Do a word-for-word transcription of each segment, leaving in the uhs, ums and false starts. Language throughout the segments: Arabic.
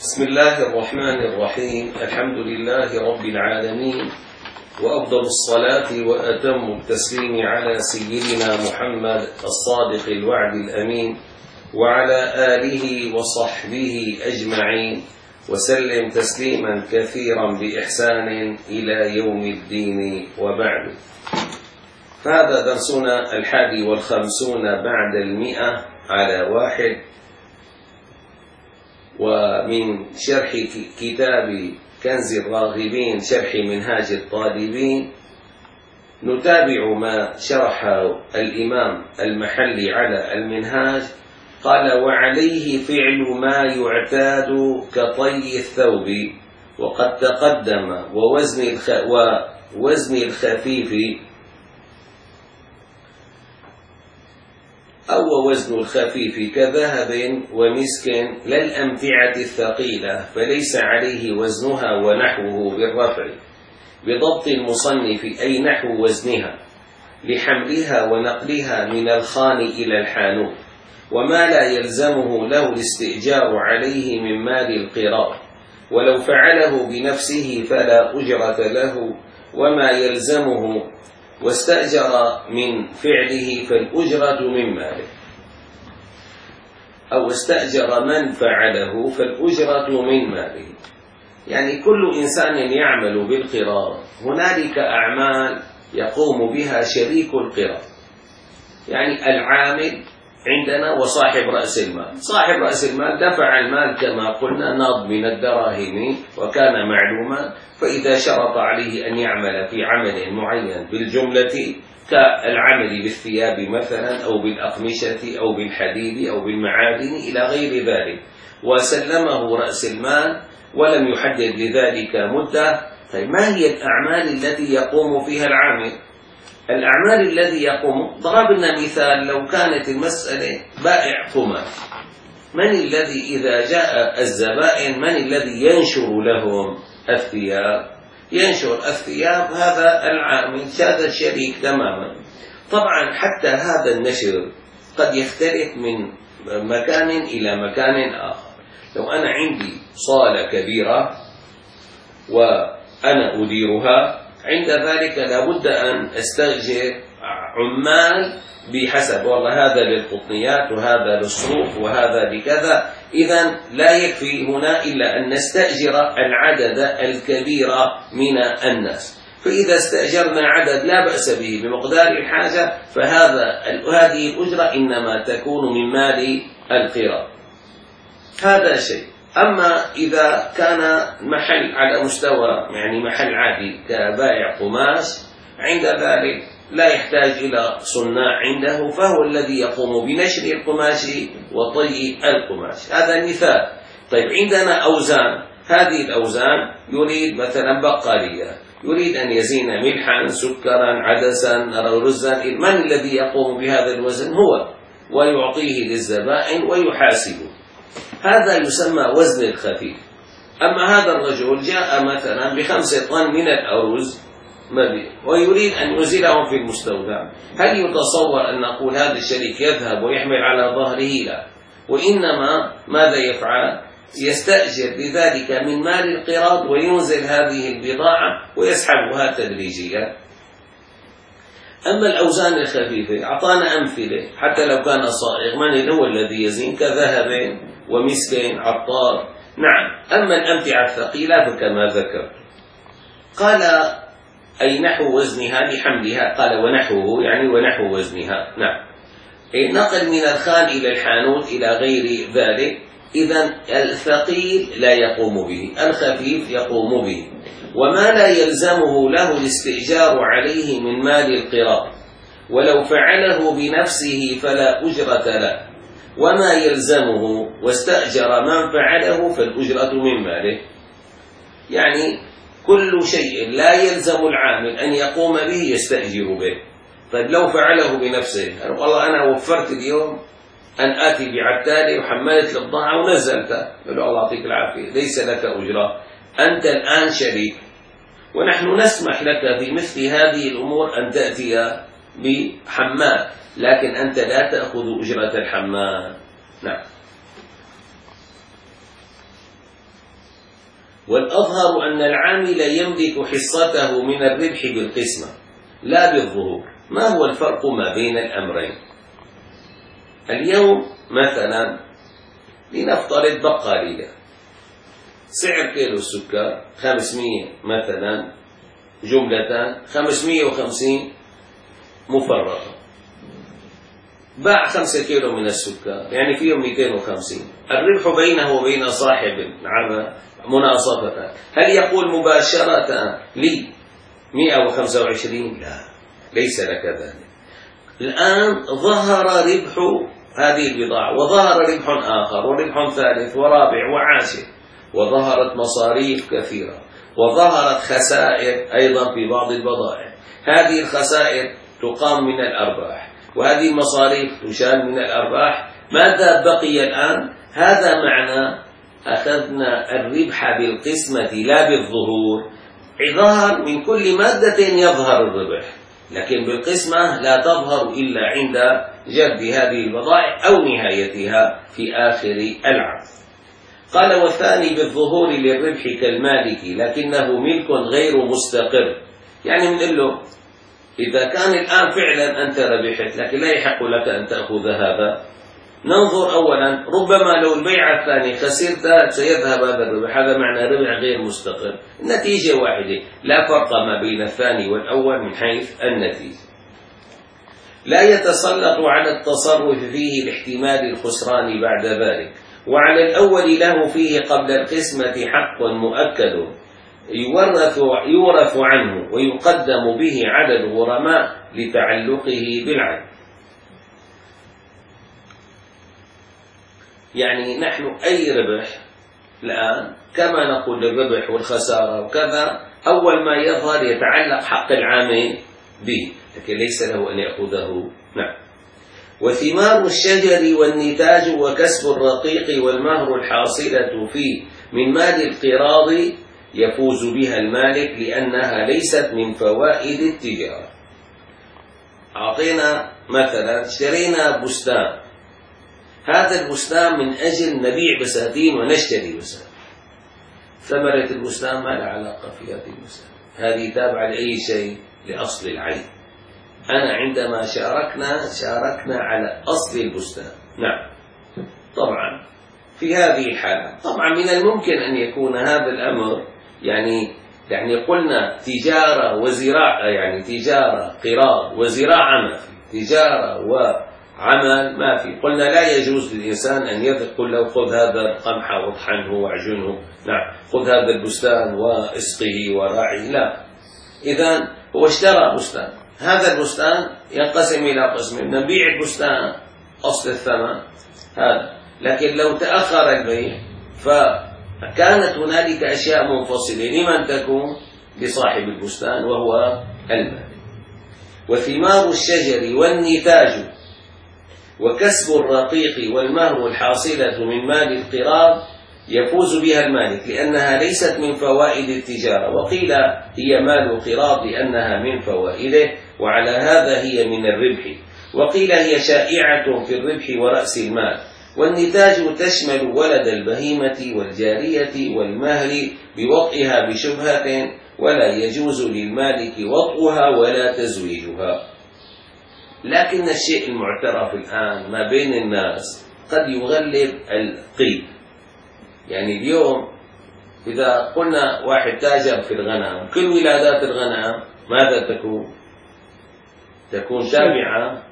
بسم الله الرحمن الرحيم. الحمد لله رب العالمين، وأفضل الصلاة وأتم التسليم على سيدنا محمد الصادق الوعد الأمين وعلى آله وصحبه أجمعين، وسلم تسليما كثيرا بإحسان إلى يوم الدين، وبعد. فهذا درسنا الحادي والخمسون بعد المئة على واحد، ومن شرح كتاب كنز الراغبين شرح منهاج الطالبين. نتابع ما شرحه الإمام المحلي على المنهاج. قال: وعليه فعل ما يعتاد كطي الثوب، وقد تقدم ووزن الخ... ووزن الخفيف أو وزن الخفيف كذهب ومسك لا الأمتعة الثقيلة، فليس عليه وزنها ونحوه بالرفع بضبط المصنف، أي نحو وزنها لحملها ونقلها من الخان إلى الحانوت، وما لا يلزمه له الاستئجار عليه من مال القراء، ولو فعله بنفسه فلا أجرة له، وما يلزمه واستأجر من فعله فالأجرة من ماله، أو استأجر من فعله فالأجرة من ماله. يعني كل إنسان يعمل بالقراء هنالك أعمال يقوم بها شريك القراء، يعني العامل عندنا وصاحب رأس المال. صاحب رأس المال دفع المال كما قلنا ناض من الدراهم وكان معلوما، فإذا شرط عليه أن يعمل في عمل معين بالجملة كالعمل بالثياب مثلا أو بالأقمشة أو بالحديد أو بالمعادن إلى غير ذلك، وسلمه رأس المال ولم يحدد لذلك مدة، طيب ما هي الأعمال التي يقوم فيها العامل؟ الأعمال الذي يقوم، ضربنا مثال، لو كانت المسألة بائع قماش، من الذي إذا جاء الزبائن من الذي ينشر لهم الثياب؟ ينشر الثياب هذا العامل، هذا الشريك تماما. طبعا حتى هذا النشر قد يختلف من مكان إلى مكان آخر. لو أنا عندي صالة كبيرة وأنا أديرها، عند ذلك لابد أن أستأجر عمال بحسب، والله هذا للقطنيات وهذا للصروف وهذا لكذا. إذن لا يكفي هنا إلا أن نستأجر العدد الكبير من الناس، فإذا استأجرنا عدد لا بأس به بمقدار الحاجة، فهذا هذه الأجرة إنما تكون من مال القراء. هذا شيء. أما إذا كان محل على مستوى يعني محل عادي كبائع قماش، عند ذلك لا يحتاج إلى صناع عنده، فهو الذي يقوم بنشر القماش وطي القماش. هذا مثال. طيب عندنا أوزان، هذه الأوزان يريد مثلا بقالية، يريد أن يزين ملحا سكرا عدسا رزا، من الذي يقوم بهذا الوزن؟ هو، ويعطيه للزبائن ويحاسبه. هذا يسمى وزن الخفيف. أما هذا الرجل جاء مثلا بخمسة طن من الأرز ويريد أن ينزلهم في المستودع، هل يتصور أن نقول هذا الشريك يذهب ويحمل على ظهره؟ لا، وإنما ماذا يفعل؟ يستأجر لذلك من مال القراض وينزل هذه البضاعة ويسحبها تدريجيا. أما الأوزان الخفيفة أعطانا أمثلة، حتى لو كان صائغ، من هو الذي يزين؟ كذهب ومسك عطار. نعم. أما الأمتعة الثقيلة فكما ذكر قال أي نحو وزنها لحملها، قال ونحوه يعني ونحو وزنها. نعم. النقل من الخان إلى الحانوت إلى غير ذلك. إذن الثقيل لا يقوم به، الخفيف يقوم به، وما لا يلزمه له الاستئجار عليه من مال القراء، ولو فعله بنفسه فلا أجرة له، وما يلزمه واستأجر من فعله فالأجرة من ماله. يعني كل شيء لا يلزم العامل أن يقوم به يستأجر به. طيب لو فعله بنفسه، والله أنا وفرت اليوم أن آتي بعتالي وحملت البضاعة ونزلتها، يقول له الله يعطيك العافية، ليس لك أجرة، أنت الآن شريك، ونحن نسمح لك في مثل هذه الأمور أن تأتي بحمال، لكن أنت لا تأخذ أجرة الحمال. نعم. والأظهر أن العامل يملك حصته من الربح بالقسمة لا بالظهور. ما هو الفرق ما بين الأمرين؟ اليوم مثلا لنفترض بقالية، سعر كيلو السكر خمسمية مثلا جملة، خمسمية وخمسين مفرغة، باع خمسة كيلو من السكر يعني فيهم مئتين وخمسين، الربح بينه وبين صاحب العمل مناصفة، هل يقول مباشرة لي مئة وخمسة وعشرين؟ لا، ليس لك ذلك. الآن ظهر ربح هذه البضاعة وظهر ربح آخر وربح ثالث ورابع وعاشر، وظهرت مصاريف كثيرة وظهرت خسائر أيضا في بعض البضائع. هذه الخسائر تقام من الأرباح وهذه المصاريف تشال من الأرباح. ماذا بقي الآن؟ هذا معنى أخذنا الربح بالقسمة لا بالظهور. ظهر من كل مادة يظهر الربح، لكن بالقسمة لا تظهر إلا عند جد هذه البضائع أو نهايتها في آخر العام. قال والثاني بالظهور للربح كالمالك لكنه ملك غير مستقر. يعني بنقول له إذا كان الآن فعلا أنت ربحت لكن لا يحق لك أن تأخذ هذا، ننظر أولا ربما لو البيعة الثانية خسرت سيذهب هذا الربح، هذا معنى ربح غير مستقر. النتيجة واحدة، لا فرق ما بين الثاني والأول من حيث النتيجة. لا يتسلط على التصرف فيه لاحتمال الخسران بعد ذلك، وعلى الأول له فيه قبل القسمة حق مؤكد يورث, يورث عنه ويقدم به على الغرماء لتعلقه بالعين. يعني نحن أي ربح الآن كما نقول الربح والخسارة وكذا أول ما يظهر يتعلق حق العامل به، لكن ليس له أن يأخذه. نعم. وثمار الشجر والنتاج وكسب الرقيق والمهر الحاصلة فيه من مال القراض يفوز بها المالك لأنها ليست من فوائد التجارة. أعطينا مثلا اشترينا بستان، هذا البستان من أجل نبيع بساتين ونشتري بساتين، ثمرة البستان ما لها علاقة في هذه البستان، هذه تابعة لأي شيء؟ لأصل العين. أنا عندما شاركنا شاركنا على أصل البستان. نعم. طبعا في هذه الحالة طبعا من الممكن أن يكون هذا الأمر يعني يعني قلنا تجارة وزراعة، يعني تجارة قراض وزراعة ما في، تجارة وعمل ما في. قلنا لا يجوز للإنسان أن يقول له خذ هذا القمح واطحنه واعجنه، نعم، خذ هذا البستان واسقه وراعه، لا. إذن هو اشترى بستان، هذا البستان ينقسم إلى قسمين، نبيع البستان أصل الثمن هذا، لكن لو تأخر البيع فكانت هنالك أشياء منفصلة لمن تكون؟ لصاحب البستان وهو المالك. وثمار الشجر والنتاج وكسب الرقيق والمهر الحاصلة من مال القراض يفوز بها المالك لأنها ليست من فوائد التجارة، وقيل هي مال القراض لأنها من فوائده، وعلى هذا هي من الربح، وقيل هي شائعة في الربح ورأس المال. والنتاج تشمل ولد البهيمة والجارية والمهر بوطئها بشبهة، ولا يجوز للمالك وطئها ولا تزويجها. لكن الشيء المعترف الآن ما بين الناس قد يغلب القيد. يعني اليوم إذا قلنا واحد تاجر في الغنم، كل ولادات الغنم ماذا تكون؟ تكون تابعة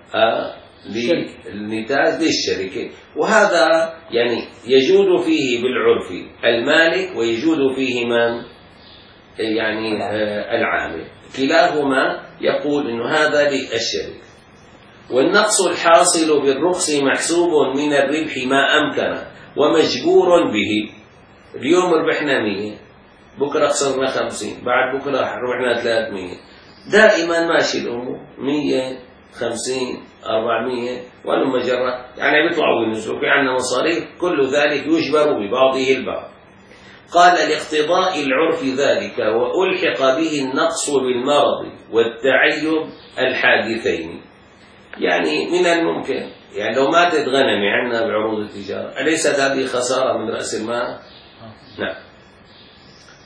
للنتاج للشركة، وهذا يعني يجود فيه بالعرف المالك ويجود فيه من؟ يعني العامل، كلاهما يقول إنه هذا للشركة. والنقص الحاصل بالرخص محسوب من الربح ما أمكن ومجبور به. اليوم ربحنا مية، بكرة خسرنا خمسين، بعد بكرة ربحنا ثلاثمية، دائما ماشي الأمور مية خمسين أربعمية ولما جرى يعني بيطلعوا وينزلوا، في عندنا مصاريف، كل ذلك يجبر ببعضه البعض. قال لاقتضاء العرف ذلك وألحق به النقص بالمرض والتعيب الحادثين. يعني من الممكن يعني لو ماتت غنمي عندنا بعروض التجارة، أليست هذه خسارة من رأس المال؟ نعم.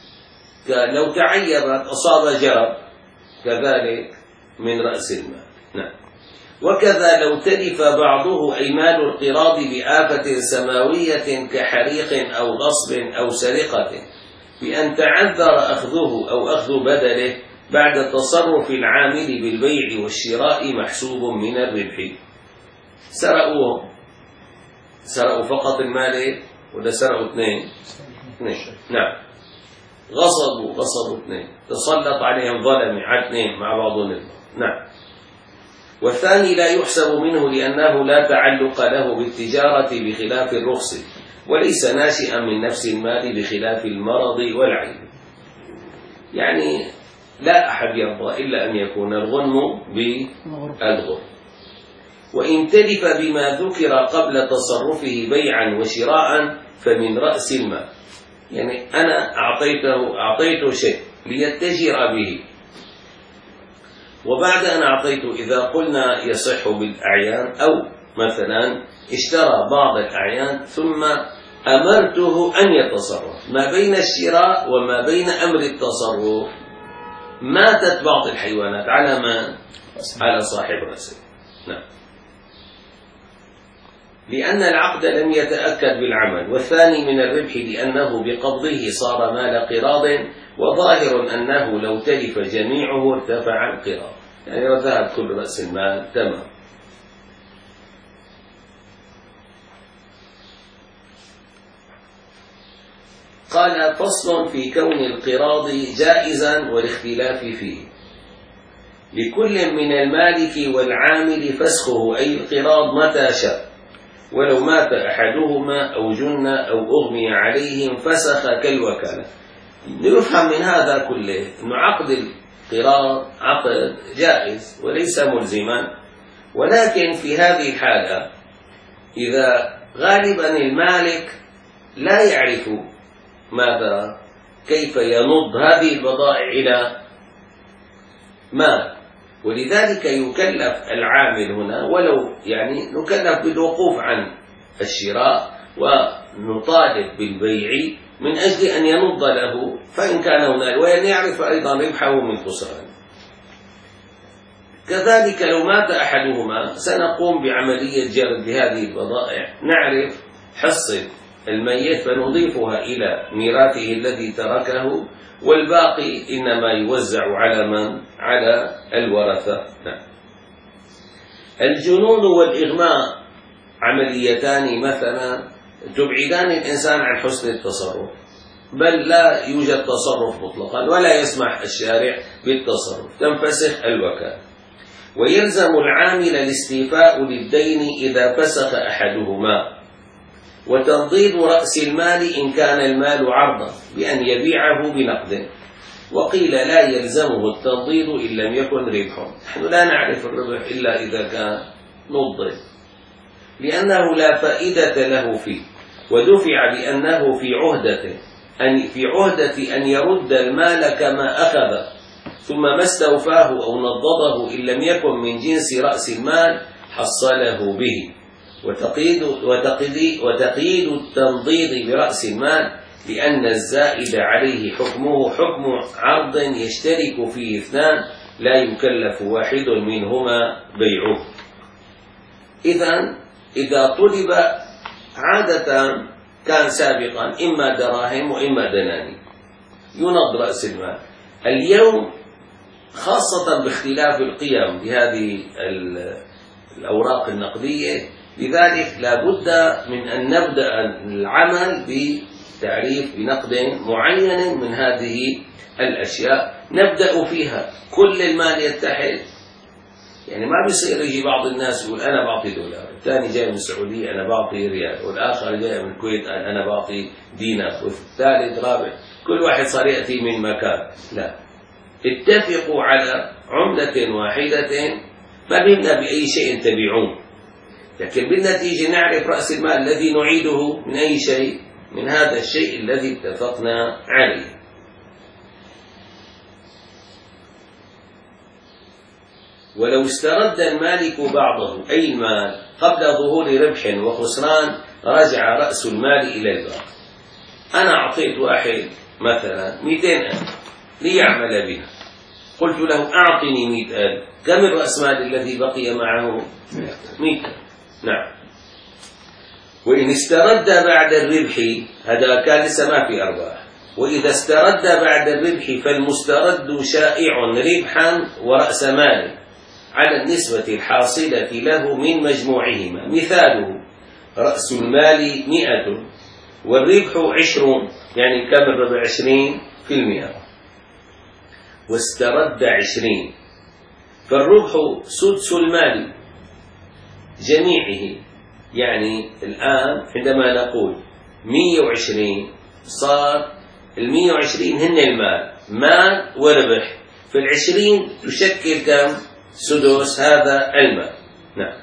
لو تعيبت أصاب جرب كذلك من رأس المال. نعم. وكذا لو تلف بعضه أي مال القراض بآفة سماوية كحريق أو غصب أو سرقة بأن تعذر أخذه أو أخذ بدله بعد تصرف العامل بالبيع والشراء محسوب من الربح. سرقوه، سرقوا فقط المال ولا سرقوا اثنين؟ اثنين. نعم. غصبوا غصبوا اثنين، تسلط عليهم ظلم على اثنين مع بعضهم. نعم. والثاني لا يحسب منه لأنه لا تعلق له بالتجارة بخلاف الرخص، وليس ناشئا من نفس المال بخلاف المرض والعيب. يعني لا أحد يرضى إلا أن يكون الغنم بالغرم. وإن تلف بما ذكر قبل تصرفه بيعا وشراء فمن رأس المال. يعني أنا أعطيته أعطيته شيء ليتجر به، وبعد أن أعطيته إذا قلنا يصح بالأعيان، أو مثلا اشترى بعض الأعيان ثم أمرته أن يتصرف، ما بين الشراء وما بين أمر التصرف ماتت بعض الحيوانات على ما على صاحب رأسه. نعم. لأن العقد لم يتأكد بالعمل. والثاني من الربح لأنه بقبضه صار مال قراض، وظاهر أنه لو تلف جميعه ارتفع القراض، يعني لو ذهب كل رأس المال تمام. قال: فصل في كون القراض جائزا والاختلاف فيه. لكل من المالك والعامل فسخه أي القراض متى شاء، ولو مات أحدهما أو جن أو أغمي عليهم فسخ كالوكالة. يفهم من هذا كله أن عقد القراض عقد جائز وليس ملزما، ولكن في هذه الحالة إذا غالبا المالك لا يعرف ماذا كيف ينض هذه البضائع إلى مال، ولذلك يكلف العامل هنا، ولو يعني نكلف بالوقوف عن الشراء ونطالب بالبيع من أجل أن ينض له، فإن كان هناك، وأن يعرف أيضا ربحه من خسران. كذلك لو مات أحدهما سنقوم بعملية جلب لهذه البضائع، نعرف حصة الميت فنضيفها إلى ميراثه الذي تركه، والباقي إنما يوزع على من؟ على الورثة. نعم. الجنون والإغماء عمليتان مثلا تبعدان الإنسان عن حسن التصرف، بل لا يوجد تصرف مطلقا ولا يسمح الشارع بالتصرف، تنفسخ الوكالة. ويلزم العامل الاستيفاء للدين إذا فسخ أحدهما، وتنضيد رأس المال إن كان المال عرضا بأن يبيعه بنقد. وقيل لا يلزمه التنضيد إن لم يكن ربحا. نحن لا نعرف الربح إلا إذا كان نضد، لأنه لا فائدة له فيه، ودفع بأنه في عهدة أن في عهدة أن يرد المال كما أخذ، ثم ما استوفاه أو نضده إن لم يكن من جنس رأس المال حصله به. وتقييد, وتقييد, وتقييد التنضيد برأس المال لأن الزائد عليه حكمه حكم عرض يشترك فيه اثنان لا يكلف واحد منهما بيعه. إذن إذا طلب عادة كان سابقا إما دراهم وإما دنانير ينض رأس المال. اليوم خاصة باختلاف القيم بهذه الأوراق النقدية، لذلك لا بد من أن نبدأ العمل بتعريف بنقد معين من هذه الأشياء نبدأ فيها. كل المال يتحد، يعني ما بيصير يجي بعض الناس يقول أنا بعطي دولار، الثاني جاي من السعودية أنا بعطي ريال، والآخر جاي من الكويت أنا بعطي دينار، والثالث رابع، كل واحد صار يأتي من مكان. لا، اتفقوا على عملة واحدة، ما بيمنا بأي شيء تبيعون، لكن بالنتيجة نعرف رأس المال الذي نعيده من أي شيء، من هذا الشيء الذي اتفقنا عليه. ولو استرد المالك بعضه أي المال قبل ظهور ربح وخسران رجع رأس المال إلى الباقي. أنا أعطيت واحد مثلا مئتين ألف ليعمل بها، قلت له أعطني مئة ألف، كم الرأس مال الذي بقي معه؟ مئة ألف. نعم. وإن استرد بعد الربح، هذا كان لسه ما في أرباح، وإذا استرد بعد الربح فالمسترد شائع ربحا ورأس مال على النسبة الحاصلة له من مجموعهما. مثاله رأس المال مئة والربح عشرون، يعني كم الربع؟ عشرين في المئة، واسترد عشرين، فالربح سدس المال جميعه. يعني الآن عندما نقول مئة وعشرين صار المئة وعشرين هن المال، مال وربح، فالعشرين تشكل كم؟ سدس هذا المال. نعم.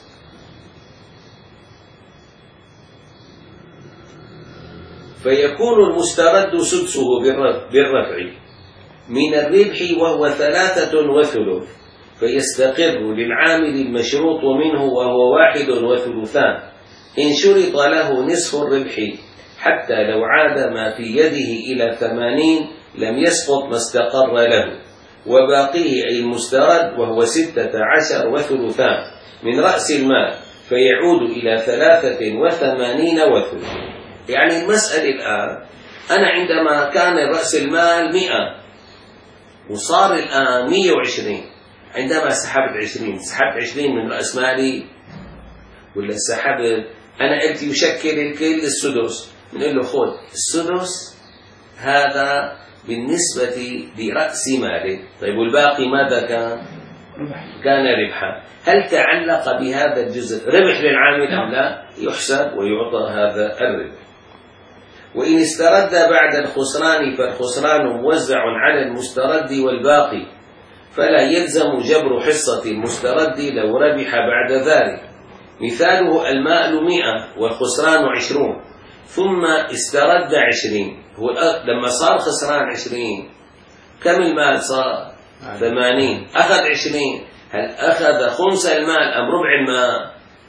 فيكون المسترد سدسه بالرفع من الربح وهو ثلاثة وثلث، فيستقر للعامل المشروط منه وهو واحد وثلثان، إن شرط له نصف الربح حتى لو عاد ما في يده إلى ثمانين لم يسقط ما استقر له، وباقيه أي المسترد وهو ستة عشر وثلثان من رأس المال، فيعود إلى ثلاثة وثمانين وثلث. يعني المسألة الآن أنا عندما كان رأس المال مئة وصار الآن مئة وعشرين، عندما سحبت عشرين سحبت عشرين من رأس مالي ولا سحبت؟ أنا قلت يشكل الكل السدس، بنقول له خذ السدس هذا بالنسبة لرأس مالك. طيب والباقي ماذا كان؟ كان ربحا. هل تعلق بهذا الجزء ربح للعامل أم لا؟ يحسب ويعطى هذا الربح. وإن استرد بعد الخسران فالخسران موزع على المسترد والباقي، فلا يلزم جبر حصة المسترد لو ربح بعد ذلك. مثاله المال مئة والخسران عشرون، ثم استرد عشرين، هو لما صار خسران عشرين كم المال صار؟ ثمانين. أخذ عشرين، هل أخذ خمس المال أم ربع المال؟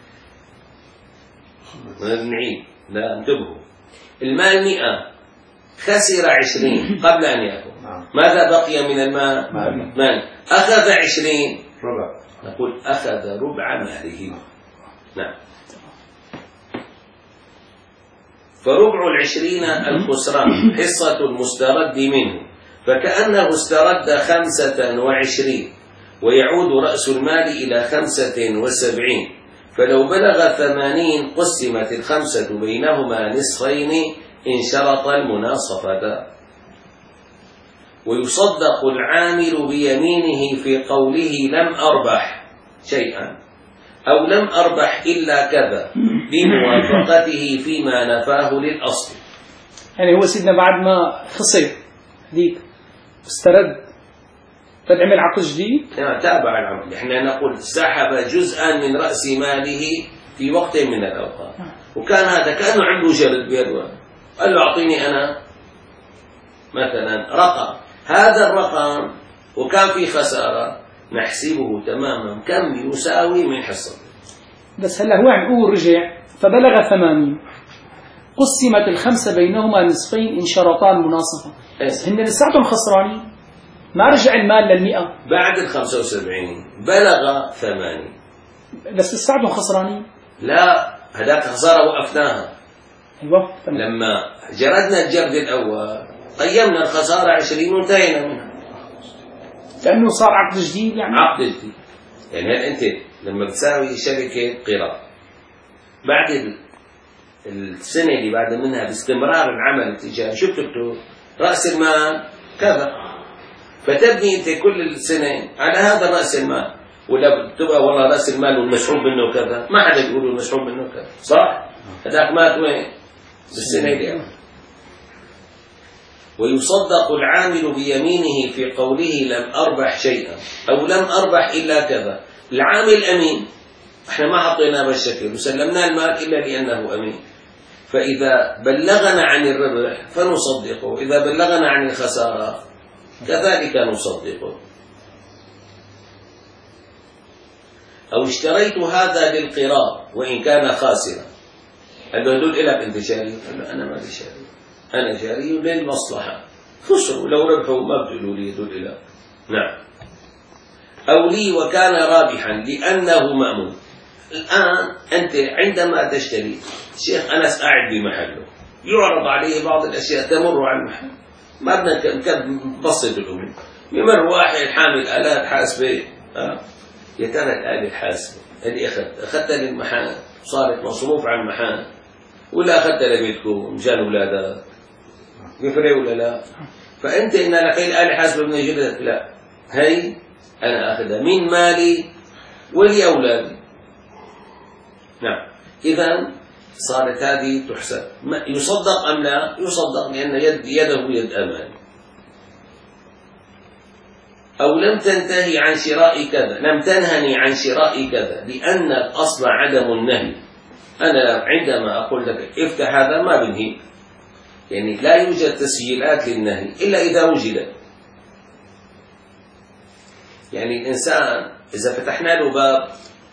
نعيد، لا انتبهوا، المال مئة خسر عشرين قبل أن يأخذ، ماذا بقي من المال؟ مال. أخذ عشرين، ربع، نقول أخذ ربع ماله. نعم. فربع العشرين الخسران حصة المسترد منه، فكأنه استرد خمسة وعشرين، ويعود رأس المال إلى خمسة وسبعين، فلو بلغ ثمانين قسمت الخمسة بينهما نصفين إن شرط المناصفة. ويصدق العامل بيمينه في قوله لم أربح شيئا أو لم أربح إلا كذا بموافقته فيما نفاه للأصل. يعني هو سيدنا بعد ما خسر هذيك استرد فعمل عقد جديد؟ لا، تابع العمل. احنا نقول سحب جزءا من رأس ماله في وقت من الأوقات، وكان هذا كأنه عنده جلد بيده، قال له أعطيني أنا مثلا رقم، هذا الرقم وكان في خسارة نحسبه تماما كم يساوي من حصته. بس هلا هو عم يقول رجع فبلغ ثمانين قسمت الخمسة بينهما نصفين إن شرطا المناصفة. هن لساتهم خسرانين، ما رجع المال للمئة بعد الخمسة وسبعين بلغ ثمانين، بس لساتهم خسرانين. لا، هذاك خسارة وقفناها. أيوة. لما جردنا الجرد الأول قيمنا الخسارة عشرين وانتهينا منها، لأنه صار عقد جديد. يعني عقد جديد. يعني هل أنت لما بتساوي شركة قراء بعد السنة اللي بعد منها باستمرار العمل التجاري شو بتكتب؟ رأس المال كذا، فتبني أنت كل السنة على هذا رأس المال، ولا بتبقى والله رأس المال والمسحوب منه كذا، ما حدا بيقول المسحوب منه كذا، صح؟ هذاك مات وين؟ بالسنة دي. ويصدق العامل بيمينه في قوله لم أربح شيئا أو لم أربح إلا كذا. العامل أمين، احنا ما حطيناه بالشكل وسلمناه المال إلا لأنه أمين، فإذا بلغنا عن الربح فنصدقه، إذا بلغنا عن الخسارة كذلك نصدقه. أو اشتريت هذا للقراء وإن كان خاسرا، قال له هدول إلك أنت شاري؟ قال له أنا ما لي شاري. أنا جاري للمصلحة، خسروا لو ربحوا ما بتقولوا لي يدل إلى نعم. أو لي وكان رابحا لأنه مأمون. الآن أنت عندما تشتري، الشيخ أنس قاعد بمحله يعرض عليه بعض الأشياء تمر على المحل، ما بدنا نبسط الأمور. يمر واحد حامل آلات حاسبة، آه. يا ترى الآلة الحاسبة اللي أخذت أخذتها للمحل صارت مصروف على المحل ولا أخذتها لبيتكم مشان أولادك؟ بيفرق ولا لا؟ فأنت إن لك الآلة حاسبة من جدك، لا، هي أنا أخذها من مالي ولأولادي. نعم. إذا صارت هذه تحسب. يصدق أم لا؟ يصدق، لأن يد يده يد أمان. أو لم تنتهي عن شراء كذا، لم تنهني عن شراء كذا لأن الأصل عدم النهي. أنا عندما أقول لك افتح هذا ما بنهي، يعني لا يوجد تسجيلات للنهي إلا إذا وجدت. يعني الإنسان إذا فتحنا له باب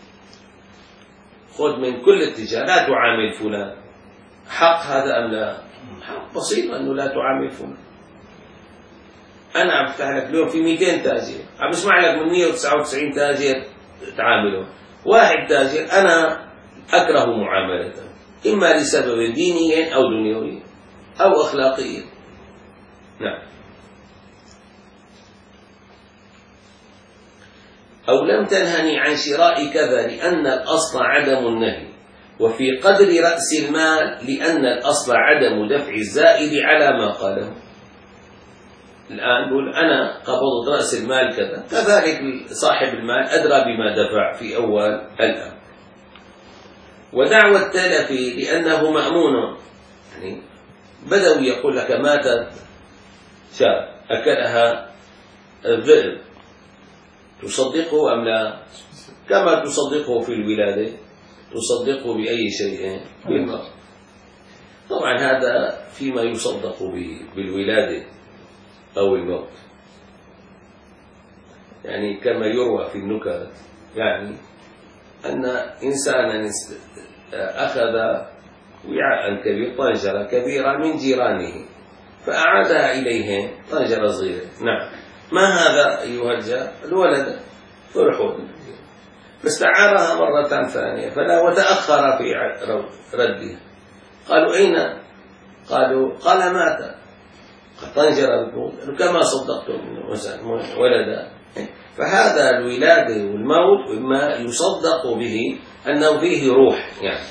خذ من كل اتجاه لا تعامل فلان، حق هذا أم لا؟ حق بسيط أنه لا تعامل فلان. أنا عم بفتح لك اليوم في مئتين تاجر، عم بسمع لك من مئة وتسعة وتسعين تاجر تعامله، واحد تاجر أنا أكره معاملته، إما لسبب ديني أو دنيوي أو أخلاقي. نعم. أو لم تنهني عن شراء كذا لأن الأصل عدم النهي، وفي قدر رأس المال لأن الأصل عدم دفع الزائد على ما قاله. الآن يقول أنا قبضت رأس المال كذا، كذلك صاحب المال أدرى بما دفع في أول الأمر. ودعوى التلف لأنه مأمون، يعني بدوي يقول لك ماتت شاة أكلها الذئب، تصدقه أم لا؟ كما تصدقه في الولادة تصدقه بأي شيء بالمرض. طبعا هذا فيما يصدق به بالولادة أو الموت، يعني كما يروى في النكت، يعني أن إنسانا أخذ وعاء كبير، طنجرة كبيرة من جيرانه، فأعادها إليهم طنجرة صغيرة. نعم. ما هذا أيها الجار؟ الولد. فرحوا، فاستعارها مرة ثانية فلا، وتأخر في ردها. قالوا أين؟ قالوا قال مات. طنجرة بتموت، كما صدقتم ولدا. فهذا الولادة والموت مما يصدق به أنه فيه روح يعني.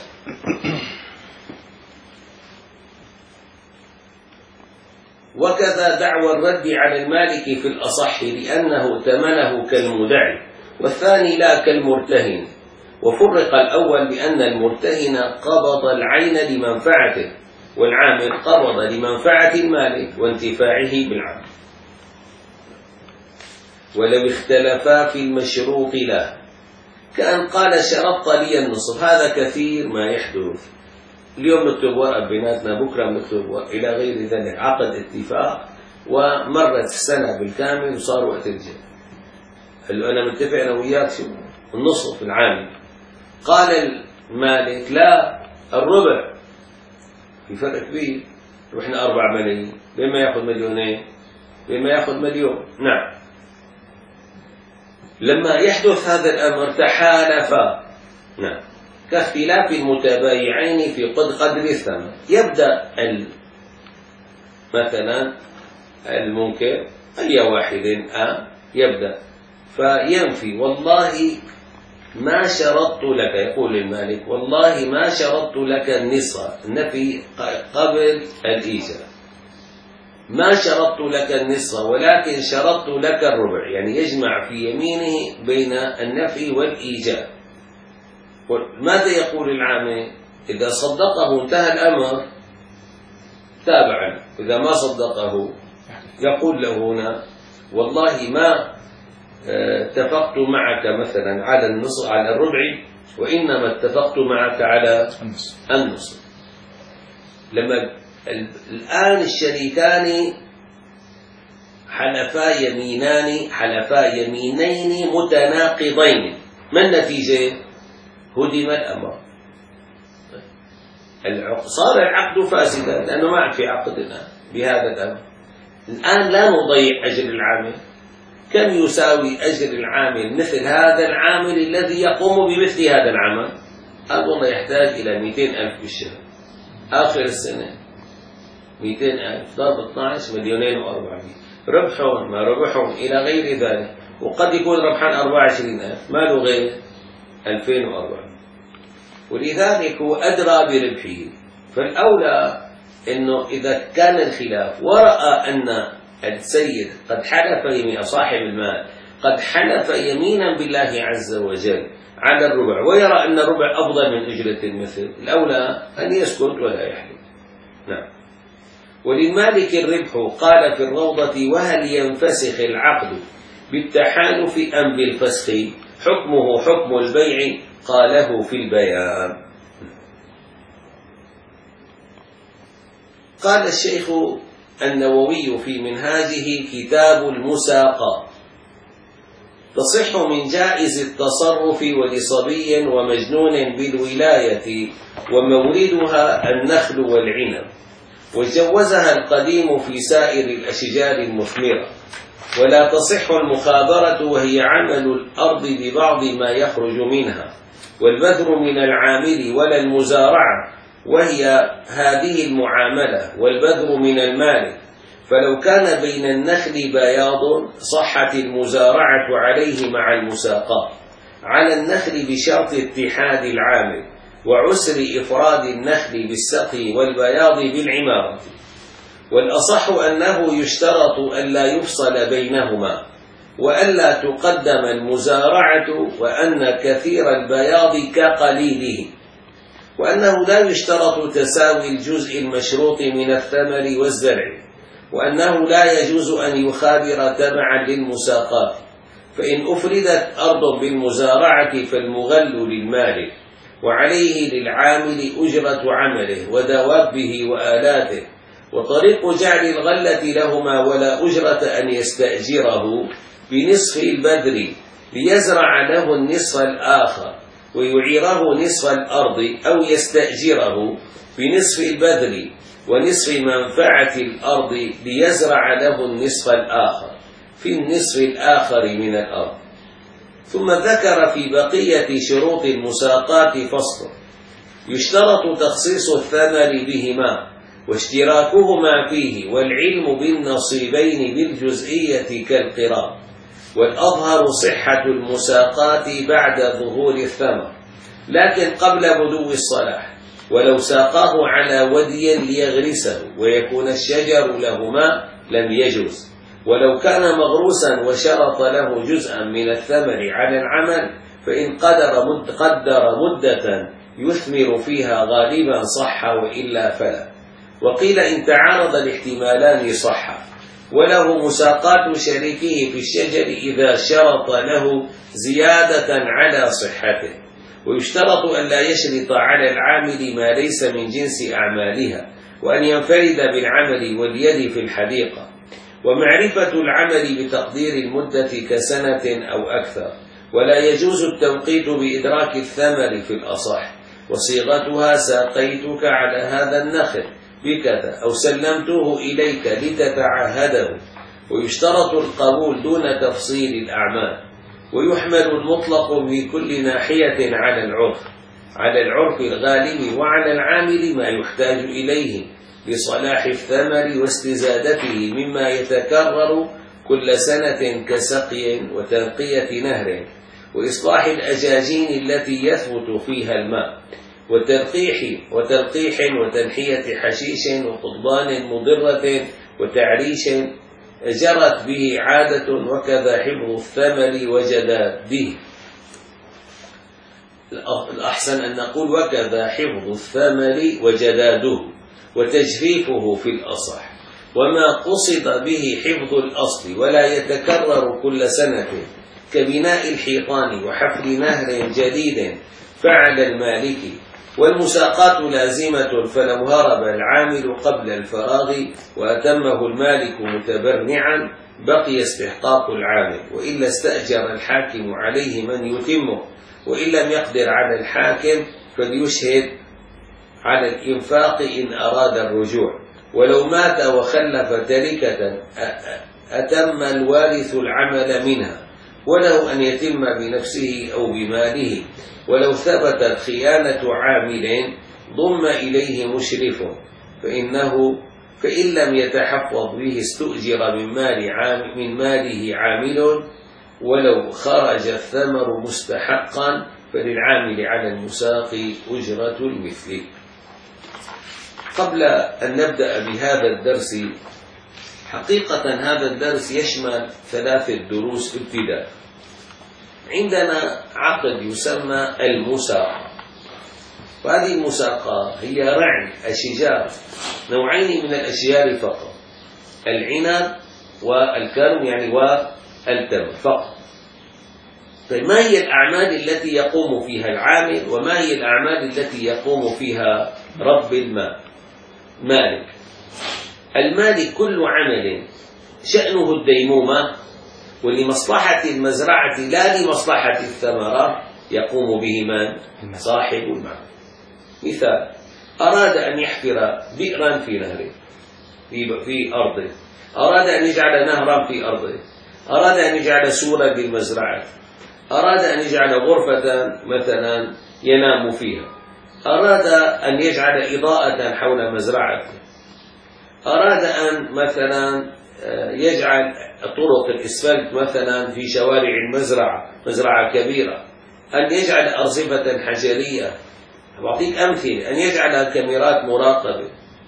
وكذا دعوى الرد على المالك في الأصح لأنه ثمنه كالمدعي، والثاني لا كالمرتهن. وفرق الأول بأن المرتهن قبض العين لمنفعته، والعامل قبض لمنفعة المالك وانتفاعه بالعمل. ولو اختلفا في المشروط له، كأن قال شرطت لي النصف. هذا كثير ما يحدث اليوم، نكتب ورقة بيناتنا، بكرة نكتب ورقة إلى غير ذلك، عقد اتفاق ومرت السنة بالكامل وصار وقت الجد. قال له أنا متفق أنا وياك شو النصف العامل. قال المالك لا الربع، في فرق كبير. رحنا أربع ملايين، بما يأخذ مليونين، بما يأخذ مليون. نعم. لما يحدث هذا الأمر تحالفا، نعم، كاختلاف المتبايعين في قدر الثمن. يبدأ مثلا المنكر أي واحد آه يبدأ فينفي، والله ما شرطت لك، يقول المالك والله ما شرطت لك النصف، النفي قبل الإيجاب، ما شرطت لك النصف ولكن شرطت لك الربع، يعني يجمع في يمينه بين النفي والإيجاب. ماذا يقول العامل؟ إذا صدقه انتهى الأمر تابعا، إذا ما صدقه يقول له هنا والله ما اتفقت معك مثلا على النصف على الربع، وإنما اتفقت معك على النصف. لما الآن الشريكان حلفا يمينان حلفا يمينين متناقضين، ما النتيجة؟ هدم الأمر. صار العقد فاسدا لأنه ما في عقد الآن بهذا الأمر. الآن لا نضيع أجر العامل. كم يساوي أجر العامل مثل هذا العامل الذي يقوم بمثل هذا العمل؟ قال والله يحتاج إلى مئتين ألف بالشهر، آخر السنة مئتين ألف ضرب اثني عشر مليونين وأربعمائة، ربحهم ما ربحهم إلى غير ذلك، وقد يكون ربحان أربعة وعشرين ألف ما له غير ألفين وأربعمائة، ولذلك هو أدرى بربحه. فالأولى أنه إذا كان الخلاف ورأى أن السيد قد حلف يمين صاحب المال قد حلف يمينا بالله عز وجل على الربع ويرى أن الربع أفضل من أجرة المثل، الأولى أن يسكت ولا يحلف. نعم. وللمالك الربح قال في الروضة: وهل ينفسخ العقد بالتحالف أم بالفسخ؟ حكمه حكم البيع، قاله في البيان. قال الشيخ النووي في منهاجه: كتاب المساقى تصح من جائز التصرف ولصبي ومجنون بالولاية، وموردها النخل والعنب، وجوزها القديم في سائر الأشجار المثمرة. ولا تصح المخابرة وهي عمل الأرض ببعض ما يخرج منها، والبذر من العامل، ولا المزارعة وهي هذه المعاملة، والبذر من المالك. فلو كان بين النخل بياض صحت المزارعة عليه مع المساقاة على النخل بشرط اتحاد العامل، وعسر إفراد النخل بالسقي والبياض بالعمارة. والأصح أنه يشترط ألا يفصل بينهما، وألا تقدم المزارعة، وأن كثير البياض كقليله، وأنه لا يشترط تساوي الجزء المشروط من الثمر والزرع، وأنه لا يجوز أن يخابر تبعا للمساقات. فإن أفردت أرض بالمزارعة فالمغل للمالك، وعليه للعامل أجرة عمله ودوابه وآلاته. وطريق جعل الغلة لهما ولا أجرة أن يستأجره بنصف البذر ليزرع له النصف الآخر ويعيره نصف الأرض، أو يستأجره بنصف البذر ونصف منفعة الأرض ليزرع له النصف الآخر في النصف الآخر من الأرض. ثم ذكر في بقية شروط المساقات فصل: يشترط تخصيص الثمر بهما واشتراكهما فيه، والعلم بالنصيبين بالجزئية كالقراء. والأظهر صحة المساقات بعد ظهور الثمر، لكن قبل بدو الصلاح، ولو ساقاه على ودي ليغرسه ويكون الشجر لهما لم يجوز. ولو كان مغروسا وشرط له جزءا من الثمر على العمل، فإن قدر, مد قدر مدة يثمر فيها غالبا صح، وإلا فلا. وقيل إن تعارض الاحتمالان صح، وله مساقات شريكه في الشجر إذا شرط له زيادة على صحته. ويشترط أن لا يشرط على العامل ما ليس من جنس أعمالها، وأن ينفرد بالعمل واليد في الحديقة. ومعرفة العمل بتقدير المدة كسنة أو أكثر. ولا يجوز التوقيت بإدراك الثمر في الأصح، وصيغتها: ساقيتك على هذا النخل بكذا، أو سلمته إليك لتتعهده. ويشترط القبول دون تفصيل الأعمال. ويحمل المطلق في كل ناحية على العرف على العرف الغالب، وعلى العامل ما يحتاج إليه لصلاح الثمر واستزادته مما يتكرر كل سنة كسقي وتنقية نهر، وإصلاح الأجاجين التي يثبت فيها الماء، وتلقيح وتلقيح وتنحية حشيش وقضبان مضرة وتعريش جرت به عادة، وكذا حفظ الثمر وجداده. الأحسن أن نقول وكذا حفظ الثمر وجداده وتجفيفه في الأصح. وما قصد به حفظ الأصل ولا يتكرر كل سنة، كبناء الحيطان وحفر نهر جديد فعل المالك. والمساقات لازمة، فلو هرب العامل قبل الفراغ وأتمه المالك متبرنعا بقي استحقاق العامل، وإلا استأجر الحاكم عليه من يتمه، وإن لم يقدر على الحاكم فليشهد على الإنفاق إن أراد الرجوع، ولو مات وخلف تركة أتم الوارث العمل منها، وله أن يتم بنفسه أو بماله. ولو ثبتت خيانة عامل ضم إليه مشرف، فإنه فإن لم يتحفظ به استؤجر من مال عام من ماله عامل، ولو خرج الثمر مستحقا فللعامل على المساق أجرة المثل. قبل أن نبدأ بهذا الدرس، حقيقة هذا الدرس يشمل ثلاثة دروس ابتداء. عندنا عقد يسمى المساقة، وهذه المساقة هي رعي الشجار، نوعين من الأشجار فقط، العنب والكرم يعني والتمر فقط. طيب ما هي الأعمال التي يقوم فيها العامل، وما هي الأعمال التي يقوم فيها رب المال مالك؟ المالك كل عمل شأنه الديمومة ولمصلحة المزرعة لا لمصلحة الثمرة يقوم به من؟ صاحب المال. مثال: أراد أن يحفر بئرا في نهره في, في أرضه، أراد أن يجعل نهرا في أرضه، أراد أن يجعل سورا للمزرعة، أراد أن يجعل غرفة مثلا ينام فيها، أراد أن يجعل إضاءة حول مزرعته، أراد أن مثلا يجعل طرق الإسفلت مثلا في شوارع المزرعة، مزرعة كبيرة، أن يجعل أرصفة حجرية، أعطيك أمثلة، أن يجعل كاميرات مراقبة.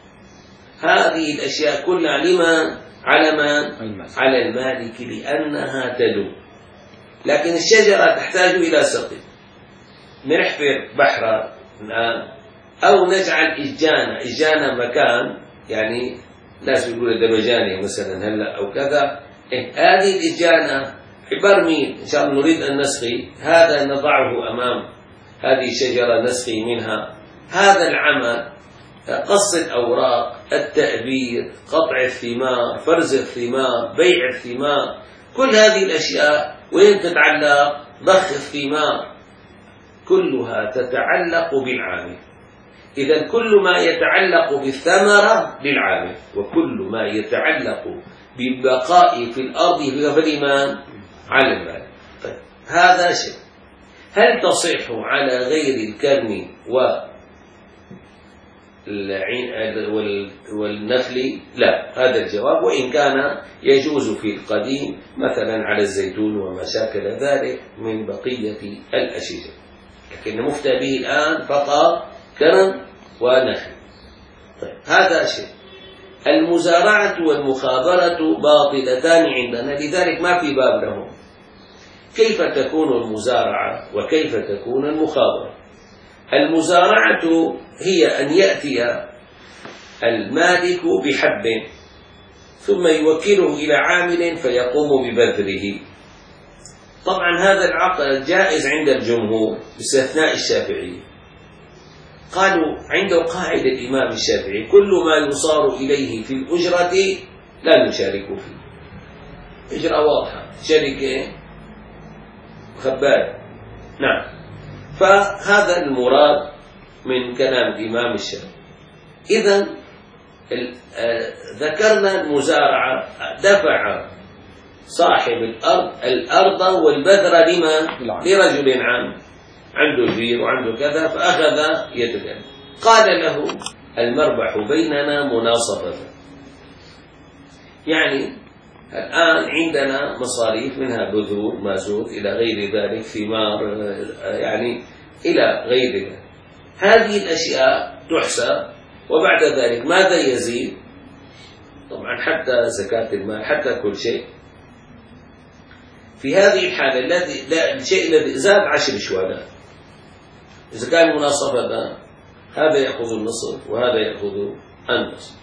هذه الأشياء كلها لما؟ على من؟ على المالك، لأنها تدوم. لكن الشجرة تحتاج إلى سقي، نحفر بحرا الآن أو نجعل إجانا، إجانا مكان يعني ناس يقولوا دبجاني مثلا هلا أو كذا، إيه هذه الإجانة عبارة مين؟ إن شاء الله نريد أن نسقي، هذا نضعه أمام هذه الشجرة نسقي منها. هذا العمل قص الأوراق، التأبير، قطع الثمار، فرز الثمار، بيع الثمار، كل هذه الأشياء وين تتعلق؟ ضخ الثمار، كلها تتعلق بالعامل. إذا كل ما يتعلق بالثمرة للعامل، وكل ما يتعلق بالبقاء في الأرض فلمن؟ على المال. طيب هذا شيء. هل تصح على غير الكرم والنخل؟ لا، هذا الجواب، وإن كان يجوز في القديم مثلا على الزيتون وما شاكل ذلك من بقية الأشجار، لكن مفتى به الآن فقط كرم ونخل. طيب هذا شيء. المزارعة والمخابرة باطلتان عندنا، لذلك ما في باب لهم. كيف تكون المزارعة وكيف تكون المخابرة؟ المزارعة هي أن يأتي المالك بحب ثم يوكله إلى عامل فيقوم ببذره. طبعا هذا العقد جائز عند الجمهور باستثناء الشافعي. قالوا عنده قاعدة الإمام الشافعي: كل ما يصار إليه في الأجرة لا نشارك فيه. أجرة واضحة، شركة، خبار، نعم. فهذا المراد من كلام الإمام الشافعي. إذن ذكرنا المزارعة، دفع صاحب الأرض الأرض والبذر لما؟ لرجل عام عنده جير وعنده كذا، فأخذ يده، قال له: المربح بيننا مناصفة. يعني الآن عندنا مصاريف، منها بذور، مازوت، إلى غير ذلك، ثمار، يعني إلى غير ذلك. هذه الأشياء تحسب، وبعد ذلك ماذا يزيد؟ طبعا حتى زكاة المال، حتى كل شيء. في هذه الحالة الذي الشيء الذي زاد عشر شوالات، إذا كان مناصفة هذا يأخذ النصف وهذا يأخذ النصف.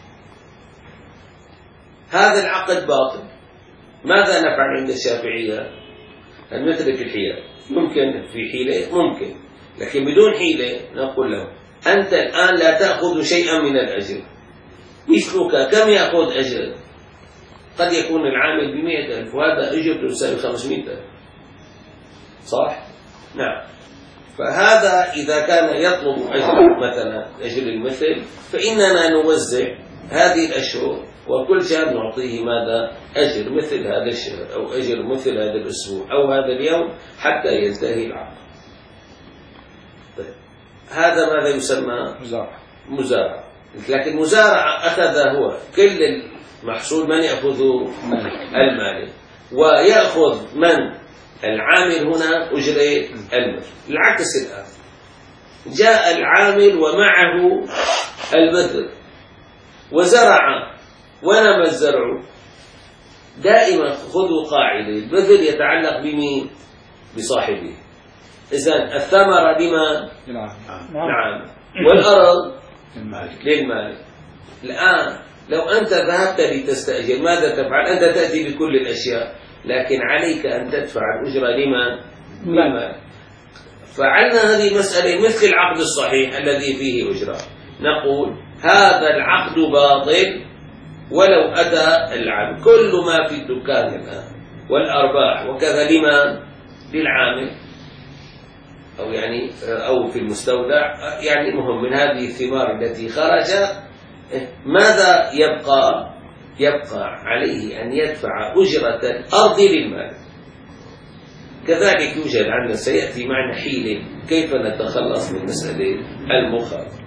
هذا العقد باطل. ماذا نفعل عند الشافعية؟ أن نترك الحيلة. ممكن في حيلة، ممكن، لكن بدون حيلة نقول له: أنت الآن لا تأخذ شيئا من الأجر، مثلك كم يأخذ أجر؟ قد يكون العامل بمئة ألف وهذا أجرته تساوي خمسمائة ألف، صح؟ نعم. فهذا إذا كان يطلب أجر مثلا أجر المثل، فإننا نوزع هذه الأشهر وكل شهر نعطيه ماذا؟ أجر مثل هذا الشهر أو أجر مثل هذا الأسبوع أو هذا اليوم حتى ينتهي العقد. طيب. هذا ماذا يسمى؟ مزارعة. مزارعة. لكن مزارعة أخذ هو كل المحصول، من يأخذ؟ المالك، ويأخذ من؟ العامل هنا أجرة المثل. العكس الآن، جاء العامل ومعه البذر وزرع ونمى الزرع. دائما خذوا قاعدة، البذر يتعلق بمين؟ بصاحبه. إذن الثمرة لمن؟ نعم. والأرض للمالك. الآن لو أنت ذهبت لتستأجر ماذا تفعل؟ أنت تأتي بكل الأشياء، لكن عليك أن تدفع الأجرة لمن؟ للمالك. فعلنا هذه المسألة مثل العقد الصحيح الذي فيه أجرة، نقول هذا العقد باطل ولو أتى العامل. كل ما في الدكان الآن والأرباح وكذا لمن؟ للعامل، أو يعني أو في المستودع، يعني مهم من هذه الثمار التي خرجت ماذا يبقى؟ يبقى عليه أن يدفع أجرة الأرض للمال. كذلك يوجد عندنا، سيأتي معنا حيلة كيف نتخلص من مسألة المخاطرة.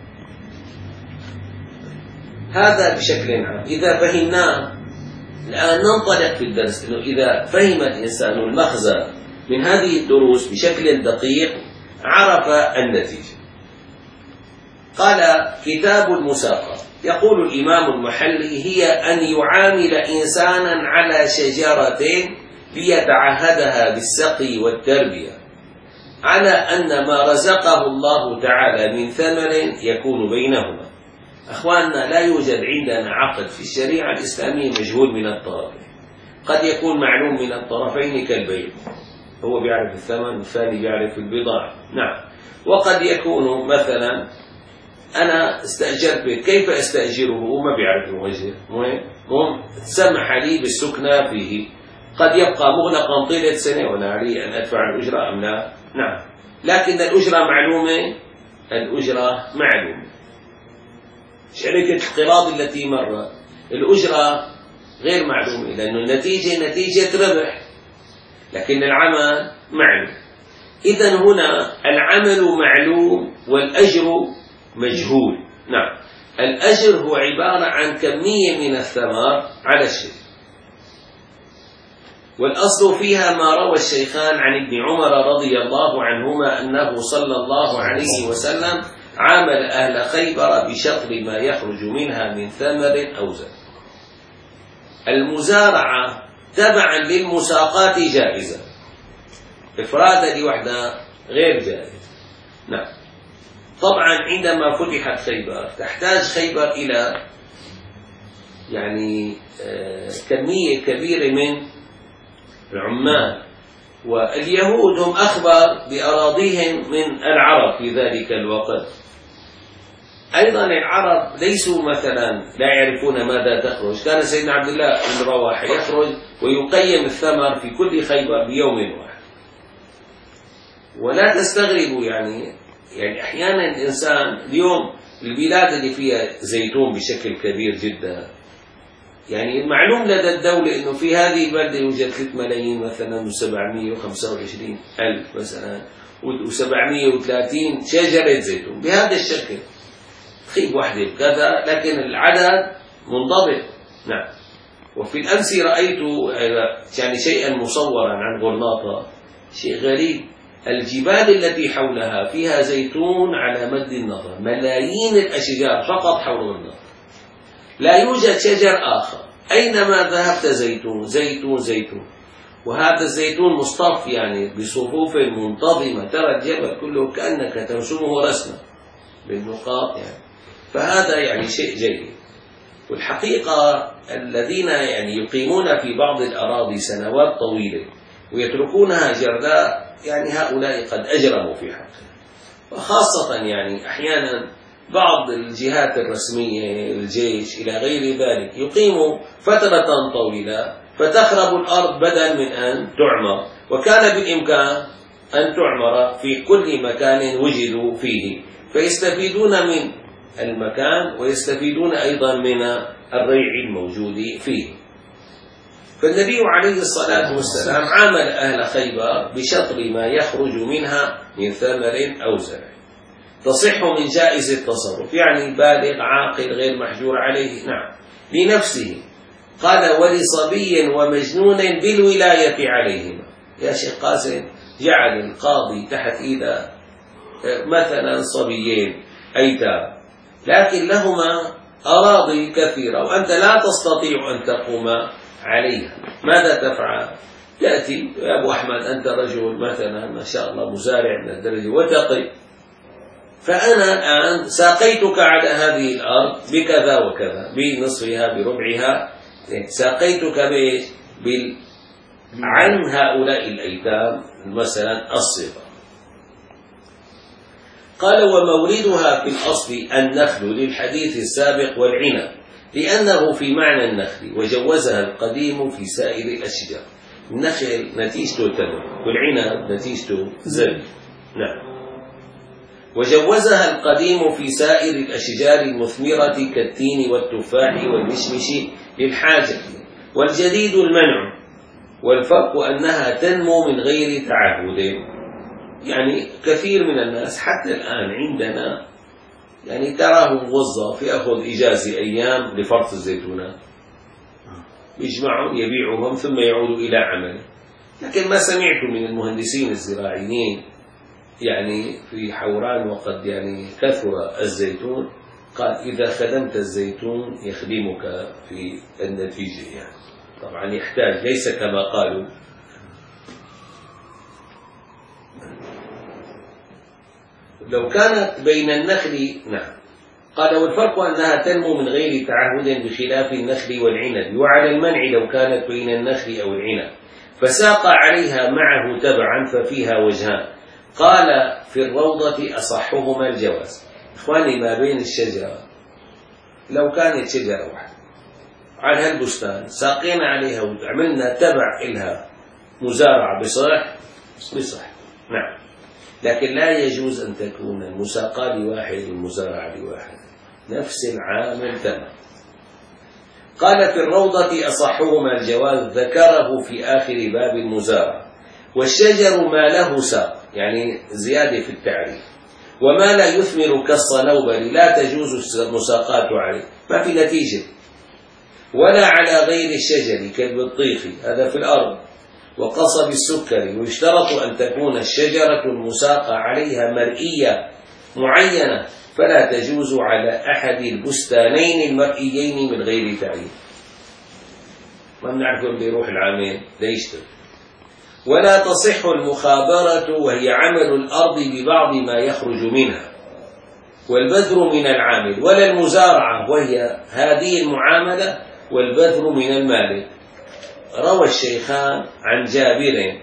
هذا بشكل عام. إذا فهمناه الآن ننطلق في الدرس، إنه إذا فهم الإنسان المغزى من هذه الدروس بشكل دقيق عرف النتيجة. قال كتاب المساقة، يقول الإمام المحلي هي أن يعامل إنسانا على شجرة ليتعهدها بالسقي والتربية على أن ما رزقه الله تعالى من ثمر يكون بينهما. أخواننا، لا يوجد عندنا عقد في الشريعة الإسلامية مجهول من الطرفين. قد يكون معلوم من الطرفين كالبيع، هو بيعرف الثمن والثاني بيعرف البضاعة، نعم. وقد يكون مثلا أنا استأجرت بيت، كيف أستأجره؟ هو ما بيعرف المؤجر، مهم سمح لي بالسكنة فيه، قد يبقى مغلقا طيلة سنة وأنا علي أن أدفع الأجرة أم لا؟ نعم. لكن الأجرة معلومة، الأجرة معلومة. شركة القراض التي مرت الأجرة غير معلومة، لأن النتيجة نتيجة ربح، لكن العمل معلوم. إذن هنا العمل معلوم والأجر مجهول. نعم. الأجر هو عبارة عن كمية من الثمار على الشيء، والأصل فيها ما روى الشيخان عن ابن عمر رضي الله عنهما أنه صلى الله عليه وسلم عامل أهل خيبر بشطر ما يخرج منها من ثمر أو زرع. المزارعة تبعا للمساقات جائزة، إفرادها لوحدها غير جائز. نعم. طبعا عندما فتحت خيبر تحتاج خيبر إلى يعني كمية كبيرة من العمال، واليهود هم أخبر بأراضيهم من العرب في ذلك الوقت. أيضا العرب ليسوا مثلا لا يعرفون ماذا تخرج. كان سيدنا عبد الله بن رواحة يخرج ويقيم الثمر في كل خيبر بيوم واحد. ولا تستغربوا يعني يعني أحيانا الإنسان اليوم البلاد اللي فيها زيتون بشكل كبير جدا، يعني معلوم لدى الدولة أنه في هذه البلدة يوجد ثلاثة ملايين مثلا وسبعمائة وخمسة وعشرين ألف مثلا وسبعمائة وثلاثين شجرة زيتون بهذا الشكل، خيب واحدة كذا، لكن العدد منضبط. نعم. وفي الأمس رأيت يعني شيئا مصورا عن غرناطة، شيء غريب، الجبال التي حولها فيها زيتون على مد النظر، ملايين الأشجار فقط حول غرناطة، لا يوجد شجر آخر، أينما ذهبت زيتون زيتون زيتون. وهذا الزيتون مصطف يعني بصفوف منتظمة، ترى الجبل كله كأنك ترسمه رسمة بالنقاط يعني. فهذا يعني شيء جيد. والحقيقة الذين يعني يقيمون في بعض الأراضي سنوات طويلة ويتركونها جرداء، يعني هؤلاء قد أجرموا في حقها. وخاصة يعني أحيانا بعض الجهات الرسمية الجيش إلى غير ذلك يقيموا فترة طويلة فتخرب الأرض بدل من أن تعمر، وكان بالإمكان أن تعمر في كل مكان وجدوا فيه، فيستفيدون من المكان ويستفيدون أيضا من الريع الموجود فيه. فالنبي عليه الصلاة والسلام عامل أهل خيبر بشطر ما يخرج منها من ثمر أو زرع تصح من جائز التصرف، يعني بالغ عاقل غير محجور عليه، نعم، لنفسه. قال ولصبي ومجنون بالولاية عليهما. يا شيخ قاسم، جعل القاضي تحت إيده مثلا صبيين أيتام، لكن لهما أراضي كثيرة وأنت لا تستطيع أن تقوم عليها، ماذا تفعل؟ يأتي يا أبو أحمد أنت رجل مثلا ما شاء الله مزارع من الدرجة وتقي، فأنا الآن ساقيتك على هذه الأرض بكذا وكذا، بنصفها بربعها، ساقيتك بإيش؟ بال... عن هؤلاء الأيتام مثلا الصغار. قال وموردها في الأصل النخل للحديث السابق والعنب، لأنه في معنى النخل وجوزها القديم في سائر الأشجار. النخل نتيجته تمر والعنب نتيجته زرع، نعم. وجوزها القديم في سائر الأشجار المثمرة كالتين والتفاح والمشمش للحاجة، والجديد المنع، والفرق أنها تنمو من غير تعهد. يعني كثير من الناس حتى الآن عندنا يعني تراه موظف يأخذ إجازة أيام لفرط الزيتونات، يجمعهم يبيعهم ثم يعود إلى عمله. لكن ما سمعت من المهندسين الزراعيين يعني في حوران وقد يعني كثر الزيتون قال إذا خدمت الزيتون يخدمك في النتيجة، يعني طبعا يحتاج ليس كما قالوا. لو كانت بين النخل، نعم، قال والفرق أنها تنمو من غير تعهد بخلاف النخل والعنب، وعلى المنع لو كانت بين النخل أو العنب فساق عليها معه تبعا ففيها وجهان. قال في الروضة أصحهما الجواز. إخواني ما بين الشجرة لو كانت شجرة واحدة على هالبستان ساقينا عليها وعملنا تبع إلها مزارعة بصح بصح، نعم، لكن لا يجوز أن تكون المساقاة لواحد والمزارعة لواحد، نفس العامل تمام. قال في الروضة أصحهما الجواز، ذكره في آخر باب المزارعة. والشجر ما له ساق، يعني زيادة في التعريف، وما لا يثمر كالصنوبر لا تجوز المساقات عليه، ما في نتيجة، ولا على غير الشجر كالبطيخ هذا في الأرض وقصب السكر. ويشترط أن تكون الشجرة المساقة عليها مرئية معينة، فلا تجوز على أحد البستانين المرئيين من غير تعريف. ما بنعرفهم بيروح العامين ليشتغل. ولا تصح المخابرة وهي عمل الأرض ببعض ما يخرج منها، والبذر من العامل، ولا المزارعة وهي هذه المعاملة والبذر من المالك. روى الشيخان عن جابر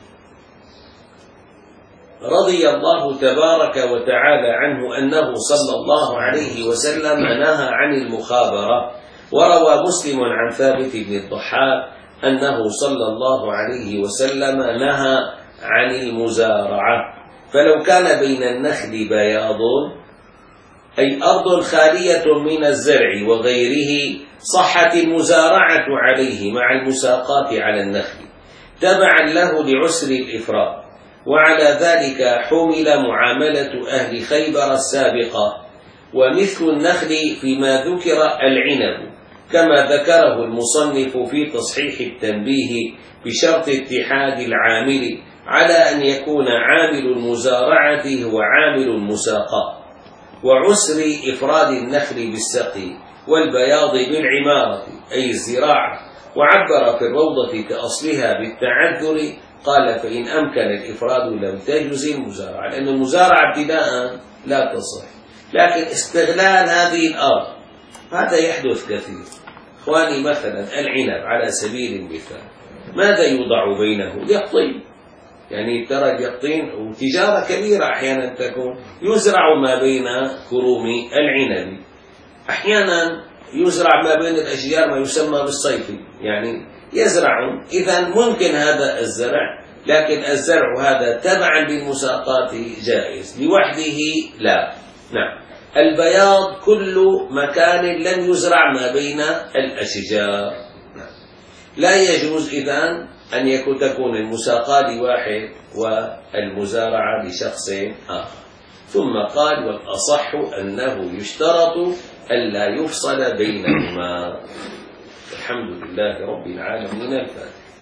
رضي الله تبارك وتعالى عنه أنه صلى الله عليه وسلم نهى عن المخابرة، وروى مسلم عن ثابت بن الضحاك أنه صلى الله عليه وسلم نهى عن المزارعة. فلو كان بين النخل بياض أي أرض خالية من الزرع وغيره صحت المزارعة عليه مع المساقات على النخل تبعا له لعسر الإفراط. وعلى ذلك حمل معاملة أهل خيبر السابقة. ومثل النخل فيما ذكر العنب، كما ذكره المصنف في تصحيح التنبيه بشرط اتحاد العامل على أن يكون عامل المزارعة هو عامل المساقات، وعسر إفراد النخل بالسقي والبياض بالعمارة أي الزراعة. وعبر في الروضة كأصلها بالتعذر، قال فإن أمكن الإفراد لم تجز المزارعة، لأن المزارعة ابتداء لا تصح، لكن استغلال هذه الأرض هذا يحدث كثير. إخواني مثلا العنب على سبيل المثال ماذا يوضع بينه؟ يقطين، يعني ترى اليقطين وتجارة كبيرة أحيانا تكون، يزرع ما بين كروم العنب، أحيانا يزرع ما بين الأشجار ما يسمى بالصيفي، يعني يزرع. إذا ممكن هذا الزرع لكن الزرع هذا تبعا للمساقات جائز، لوحده لا. نعم. البياض كل مكان لم يزرع ما بين الأشجار. نعم. لا يجوز إذن أن يكون تكون المساقات لواحد والمزارعة لشخص آخر. ثم قال: والأصح أنه يشترط ألا يفصل بينهما. الحمد لله رب العالمين. الفاتحة.